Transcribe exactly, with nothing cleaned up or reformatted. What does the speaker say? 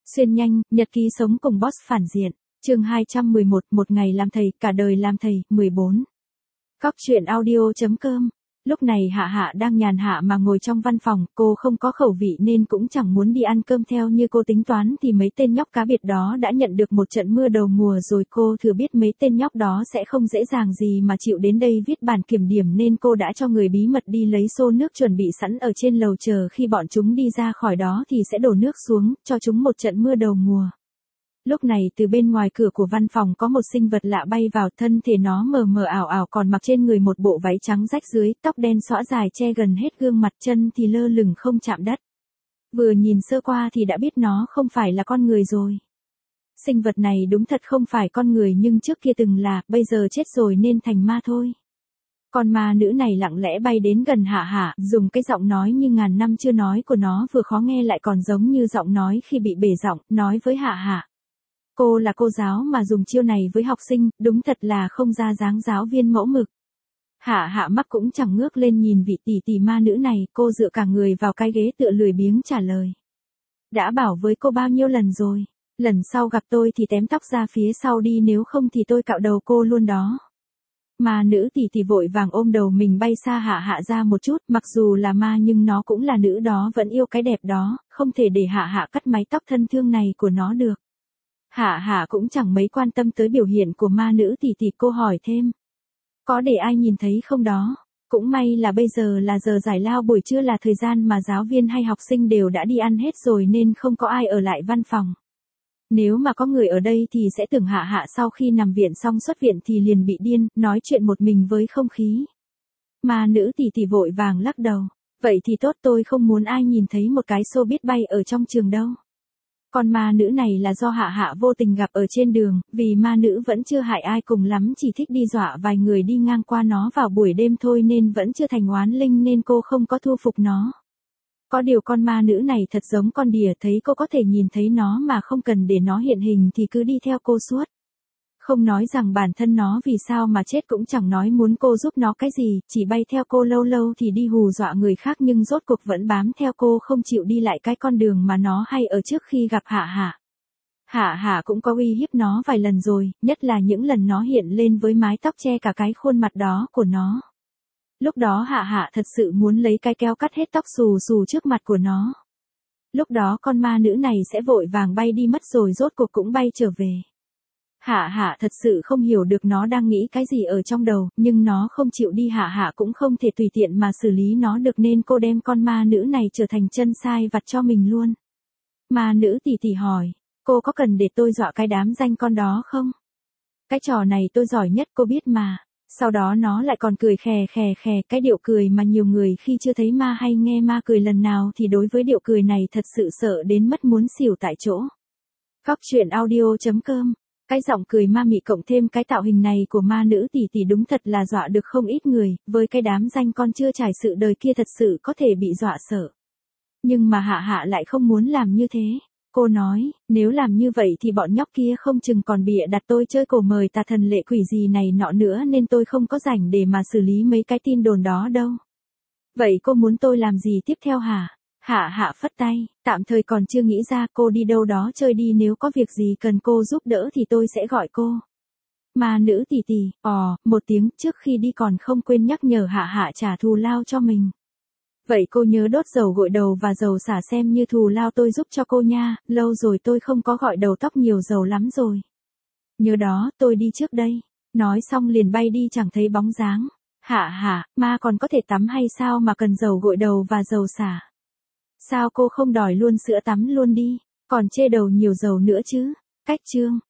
Xuyên nhanh, nhật ký sống cùng boss phản diện. Chương hai trăm mười một, một ngày làm thầy, cả đời làm thầy, mười bốn. Cóc truyện audio.com. Lúc này Hạ Hạ đang nhàn hạ mà ngồi trong văn phòng, cô không có khẩu vị nên cũng chẳng muốn đi ăn cơm theo như cô tính toán thì mấy tên nhóc cá biệt đó đã nhận được một trận mưa đầu mùa rồi. Cô thừa biết mấy tên nhóc đó sẽ không dễ dàng gì mà chịu đến đây viết bản kiểm điểm nên cô đã cho người bí mật đi lấy xô nước chuẩn bị sẵn ở trên lầu, chờ khi bọn chúng đi ra khỏi đó thì sẽ đổ nước xuống, cho chúng một trận mưa đầu mùa. Lúc này từ bên ngoài cửa của văn phòng có một sinh vật lạ bay vào, thân thể nó mờ mờ ảo ảo còn mặc trên người một bộ váy trắng rách dưới, tóc đen xõa dài che gần hết gương mặt, chân thì lơ lửng không chạm đất. Vừa nhìn sơ qua thì đã biết nó không phải là con người rồi. Sinh vật này đúng thật không phải con người nhưng trước kia từng là, bây giờ chết rồi nên thành ma thôi. Con ma nữ này lặng lẽ bay đến gần Hạ Hạ, dùng cái giọng nói như ngàn năm chưa nói của nó vừa khó nghe lại còn giống như giọng nói khi bị bể giọng, nói với Hạ Hạ. Cô là cô giáo mà dùng chiêu này với học sinh, đúng thật là không ra dáng giáo viên mẫu mực. Hạ Hạ mắc cũng chẳng ngước lên nhìn vị tỷ tỷ ma nữ này, cô dựa cả người vào cái ghế tựa lười biếng trả lời. Đã bảo với cô bao nhiêu lần rồi, lần sau gặp tôi thì tém tóc ra phía sau đi, nếu không thì tôi cạo đầu cô luôn đó. Ma nữ tỷ tỷ vội vàng ôm đầu mình bay xa Hạ Hạ ra một chút, mặc dù là ma nhưng nó cũng là nữ đó, vẫn yêu cái đẹp đó, không thể để Hạ Hạ cắt mái tóc thân thương này của nó được. Hạ Hạ cũng chẳng mấy quan tâm tới biểu hiện của ma nữ tỷ tỷ, cô hỏi thêm. Có để ai nhìn thấy không đó? Cũng may là bây giờ là giờ giải lao buổi trưa, là thời gian mà giáo viên hay học sinh đều đã đi ăn hết rồi nên không có ai ở lại văn phòng. Nếu mà có người ở đây thì sẽ tưởng Hạ Hạ sau khi nằm viện xong xuất viện thì liền bị điên, nói chuyện một mình với không khí. Ma nữ tỷ tỷ vội vàng lắc đầu. Vậy thì tốt, tôi không muốn ai nhìn thấy một cái xô biết bay ở trong trường đâu. Con ma nữ này là do Hạ Hạ vô tình gặp ở trên đường, vì ma nữ vẫn chưa hại ai, cùng lắm chỉ thích đi dọa vài người đi ngang qua nó vào buổi đêm thôi nên vẫn chưa thành oán linh nên cô không có thu phục nó. Có điều con ma nữ này thật giống con đỉa, thấy cô có thể nhìn thấy nó mà không cần để nó hiện hình thì cứ đi theo cô suốt. Không nói rằng bản thân nó vì sao mà chết, cũng chẳng nói muốn cô giúp nó cái gì, chỉ bay theo cô lâu lâu thì đi hù dọa người khác nhưng rốt cuộc vẫn bám theo cô, không chịu đi lại cái con đường mà nó hay ở trước khi gặp Hạ Hạ. Hạ Hạ cũng có uy hiếp nó vài lần rồi, nhất là những lần nó hiện lên với mái tóc che cả cái khuôn mặt đó của nó. Lúc đó Hạ Hạ thật sự muốn lấy cái keo cắt hết tóc xù xù trước mặt của nó. Lúc đó con ma nữ này sẽ vội vàng bay đi mất rồi rốt cuộc cũng bay trở về. Hạ Hạ thật sự không hiểu được nó đang nghĩ cái gì ở trong đầu, nhưng nó không chịu đi, Hạ Hạ cũng không thể tùy tiện mà xử lý nó được nên cô đem con ma nữ này trở thành chân sai vặt cho mình luôn. Ma nữ tỷ tỷ hỏi, cô có cần để tôi dọa cái đám danh con đó không? Cái trò này tôi giỏi nhất, cô biết mà. Sau đó nó lại còn cười khè khè khè, cái điệu cười mà nhiều người khi chưa thấy ma hay nghe ma cười lần nào thì đối với điệu cười này thật sự sợ đến mất muốn xỉu tại chỗ. Cóc truyện audio.com. Cái giọng cười ma mị cộng thêm cái tạo hình này của ma nữ tỷ tỷ đúng thật là dọa được không ít người, với cái đám danh con chưa trải sự đời kia thật sự có thể bị dọa sợ. Nhưng mà Hạ Hạ lại không muốn làm như thế. Cô nói, nếu làm như vậy thì bọn nhóc kia không chừng còn bịa đặt tôi chơi cổ mời tà thần lệ quỷ gì này nọ nữa nên tôi không có rảnh để mà xử lý mấy cái tin đồn đó đâu. Vậy cô muốn tôi làm gì tiếp theo hả? Hạ Hạ phất tay, tạm thời còn chưa nghĩ ra, cô đi đâu đó chơi đi, nếu có việc gì cần cô giúp đỡ thì tôi sẽ gọi cô. Ma nữ tỷ tỷ, ò, một tiếng, trước khi đi còn không quên nhắc nhở Hạ Hạ trả thù lao cho mình. Vậy cô nhớ đốt dầu gội đầu và dầu xả xem như thù lao tôi giúp cho cô nha, lâu rồi tôi không có gội đầu tóc nhiều dầu lắm rồi. Nhớ đó, tôi đi trước đây. Nói xong liền bay đi chẳng thấy bóng dáng. Hạ Hạ, ma còn có thể tắm hay sao mà cần dầu gội đầu và dầu xả? Sao cô không đòi luôn sữa tắm luôn đi, còn chê đầu nhiều dầu nữa chứ? Cách chương.